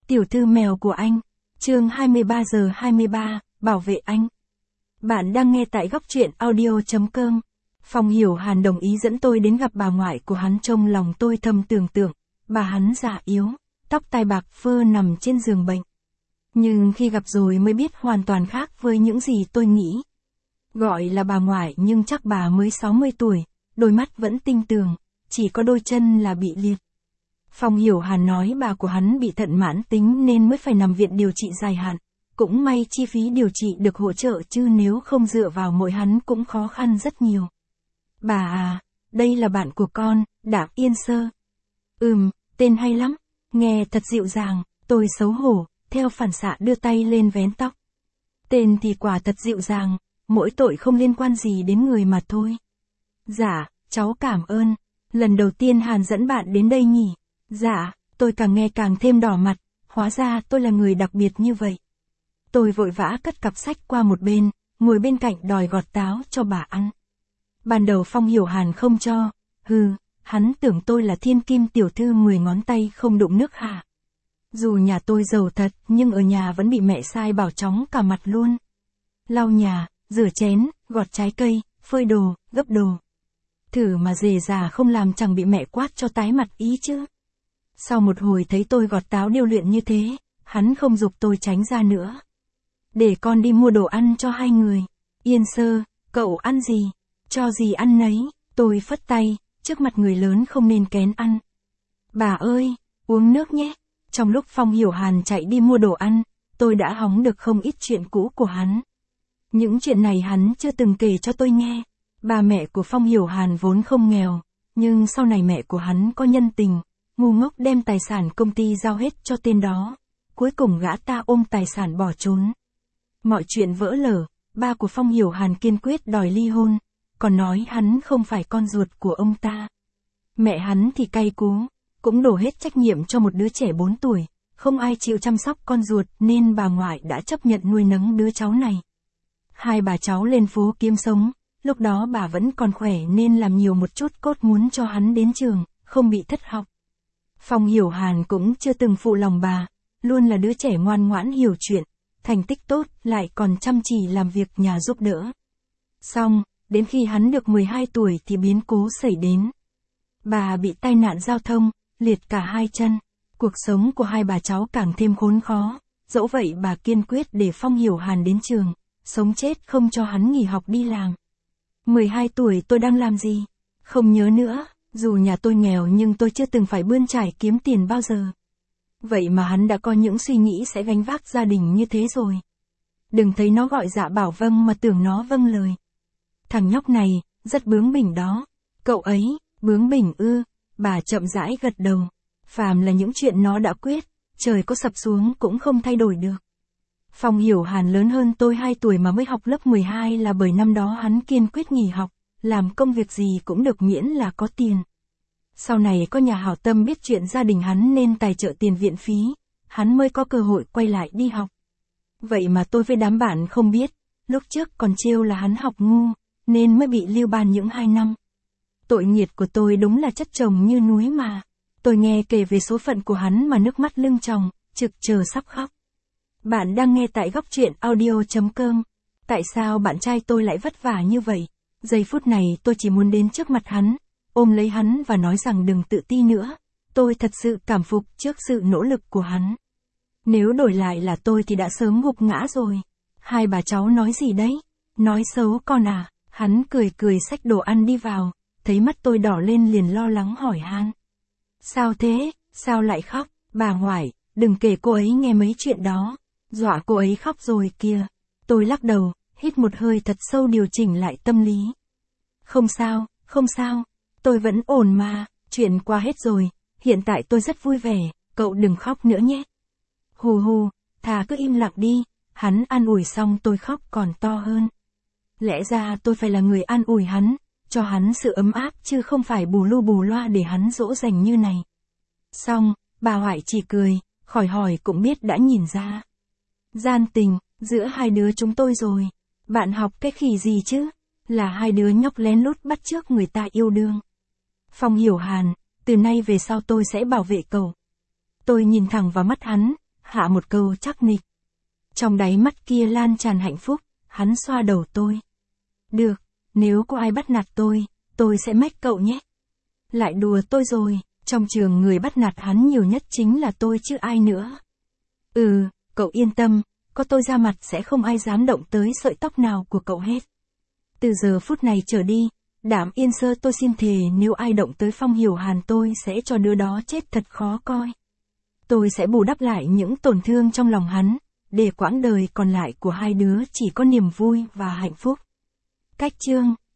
Tiểu thư mèo của anh. Chương 23 giờ 23, bảo vệ anh. Bạn đang nghe tại góc truyện audio.com. Phong Hiểu Hàn đồng ý dẫn tôi đến gặp bà ngoại của hắn. Trong lòng tôi thầm tưởng tượng, bà hắn già yếu, tóc tai bạc phơ nằm trên giường bệnh. Nhưng khi gặp rồi mới biết hoàn toàn khác với những gì tôi nghĩ. Gọi là bà ngoại nhưng chắc bà mới 60 tuổi, đôi mắt vẫn tinh tường, chỉ có đôi chân là bị liệt. Phong Hiểu Hàn nói bà của hắn bị thận mãn tính nên mới phải nằm viện điều trị dài hạn. Cũng may chi phí điều trị được hỗ trợ chứ nếu không dựa vào mỗi hắn cũng khó khăn rất nhiều. Bà à, đây là bạn của con, Đạm Yên Sơ. Tên hay lắm, nghe thật dịu dàng, tôi xấu hổ, theo phản xạ đưa tay lên vén tóc. Tên thì quả thật dịu dàng, mỗi tội không liên quan gì đến người mà thôi. Dạ, cháu cảm ơn, lần đầu tiên Hàn dẫn bạn đến đây nhỉ? Dạ, tôi càng nghe càng thêm đỏ mặt, hóa ra tôi là người đặc biệt như vậy. Tôi vội vã cất cặp sách qua một bên, ngồi bên cạnh đòi gọt táo cho bà ăn. Ban đầu Phong Hiểu Hàn không cho, hắn tưởng tôi là thiên kim tiểu thư 10 ngón tay không đụng nước hả. Dù nhà tôi giàu thật nhưng ở nhà vẫn bị mẹ sai bảo chóng cả mặt luôn. Lau nhà, rửa chén, gọt trái cây, phơi đồ, gấp đồ. Thử mà dề già không làm chẳng bị mẹ quát cho tái mặt ý chứ. Sau một hồi thấy tôi gọt táo điêu luyện như thế, hắn không giục tôi tránh ra nữa. Để con đi mua đồ ăn cho hai người. Yên Sơ, cậu ăn gì? Cho gì ăn nấy, tôi phất tay, trước mặt người lớn không nên kén ăn. Bà ơi, uống nước nhé. Trong lúc Phong Hiểu Hàn chạy đi mua đồ ăn, tôi đã hóng được không ít chuyện cũ của hắn. Những chuyện này hắn chưa từng kể cho tôi nghe. Bà mẹ của Phong Hiểu Hàn vốn không nghèo, nhưng sau này mẹ của hắn có nhân tình, ngu ngốc đem tài sản công ty giao hết cho tên đó. Cuối cùng gã ta ôm tài sản bỏ trốn. Mọi chuyện vỡ lở, ba của Phong Hiểu Hàn kiên quyết đòi ly hôn, còn nói hắn không phải con ruột của ông ta. Mẹ hắn thì cay cú, cũng đổ hết trách nhiệm cho một đứa trẻ 4 tuổi, không ai chịu chăm sóc con ruột nên bà ngoại đã chấp nhận nuôi nấng đứa cháu này. Hai bà cháu lên phố kiếm sống, lúc đó bà vẫn còn khỏe nên làm nhiều một chút cốt muốn cho hắn đến trường, không bị thất học. Phong Hiểu Hàn cũng chưa từng phụ lòng bà, luôn là đứa trẻ ngoan ngoãn hiểu chuyện, thành tích tốt lại còn chăm chỉ làm việc nhà giúp đỡ. Xong, đến khi hắn được 12 tuổi thì biến cố xảy đến. Bà bị tai nạn giao thông, liệt cả hai chân. Cuộc sống của hai bà cháu càng thêm khốn khó, dẫu vậy bà kiên quyết để Phong Hiểu Hàn đến trường, sống chết không cho hắn nghỉ học đi làm. 12 tuổi tôi đang làm gì? Không nhớ nữa, dù nhà tôi nghèo nhưng tôi chưa từng phải bươn trải kiếm tiền bao giờ. Vậy mà hắn đã có những suy nghĩ sẽ gánh vác gia đình như thế rồi. Đừng thấy nó gọi dạ bảo vâng mà tưởng nó vâng lời. Thằng nhóc này, rất bướng bỉnh đó. Cậu ấy, bướng bỉnh ư? Bà chậm rãi gật đầu. Phàm là những chuyện nó đã quyết, trời có sập xuống cũng không thay đổi được. Phong Hiểu Hàn lớn hơn tôi 2 tuổi mà mới học lớp 12 là bởi năm đó hắn kiên quyết nghỉ học, làm công việc gì cũng được miễn là có tiền. Sau này có nhà hảo tâm biết chuyện gia đình hắn nên tài trợ tiền viện phí, hắn mới có cơ hội quay lại đi học. Vậy mà tôi với đám bạn không biết, lúc trước còn trêu là hắn học ngu, nên mới bị lưu ban những 2 năm. Tội nghiệt của tôi đúng là chất chồng như núi mà. Tôi nghe kể về số phận của hắn mà nước mắt lưng tròng, trực chờ sắp khóc. Bạn đang nghe tại góc truyện audio.com. Tại sao bạn trai tôi lại vất vả như vậy? Giây phút này tôi chỉ muốn đến trước mặt hắn, ôm lấy hắn và nói rằng đừng tự ti nữa. Tôi thật sự cảm phục trước sự nỗ lực của hắn. Nếu đổi lại là tôi thì đã sớm gục ngã rồi. Hai bà cháu nói gì đấy? Nói xấu con à? Hắn cười cười xách đồ ăn đi vào, thấy mắt tôi đỏ lên liền lo lắng hỏi han. Sao thế? Sao lại khóc? Bà ngoại, đừng kể cô ấy nghe mấy chuyện đó. Dọa cô ấy khóc rồi kìa. Tôi lắc đầu, hít một hơi thật sâu điều chỉnh lại tâm lý. Không sao, không sao. Tôi vẫn ổn mà, chuyện qua hết rồi. Hiện tại tôi rất vui vẻ, cậu đừng khóc nữa nhé. Hù, thà cứ im lặng đi. Hắn an ủi xong tôi khóc còn to hơn. Lẽ ra tôi phải là người an ủi hắn, cho hắn sự ấm áp chứ không phải bù lu bù loa để hắn dỗ dành như này. Xong, bà ngoại chỉ cười, khỏi hỏi cũng biết đã nhìn ra. Gian tình, giữa hai đứa chúng tôi rồi. Bạn học cái khỉ gì chứ? Là hai đứa nhóc lén lút bắt chước người ta yêu đương. Phong Hiểu Hàn, từ nay về sau tôi sẽ bảo vệ cậu. Tôi nhìn thẳng vào mắt hắn hạ một câu chắc nịch. Trong đáy mắt kia lan tràn hạnh phúc, hắn xoa đầu tôi. Được, nếu có ai bắt nạt tôi sẽ mách cậu nhé. Lại đùa tôi rồi, trong trường người bắt nạt hắn nhiều nhất chính là tôi chứ ai nữa. Cậu yên tâm, có tôi ra mặt sẽ không ai dám động tới sợi tóc nào của cậu hết. Từ giờ phút này trở đi, Đảm Yên Sơ tôi xin thề nếu ai động tới Phong Hiểu Hàn tôi sẽ cho đứa đó chết thật khó coi. Tôi sẽ bù đắp lại những tổn thương trong lòng hắn, để quãng đời còn lại của hai đứa chỉ có niềm vui và hạnh phúc. Cách chương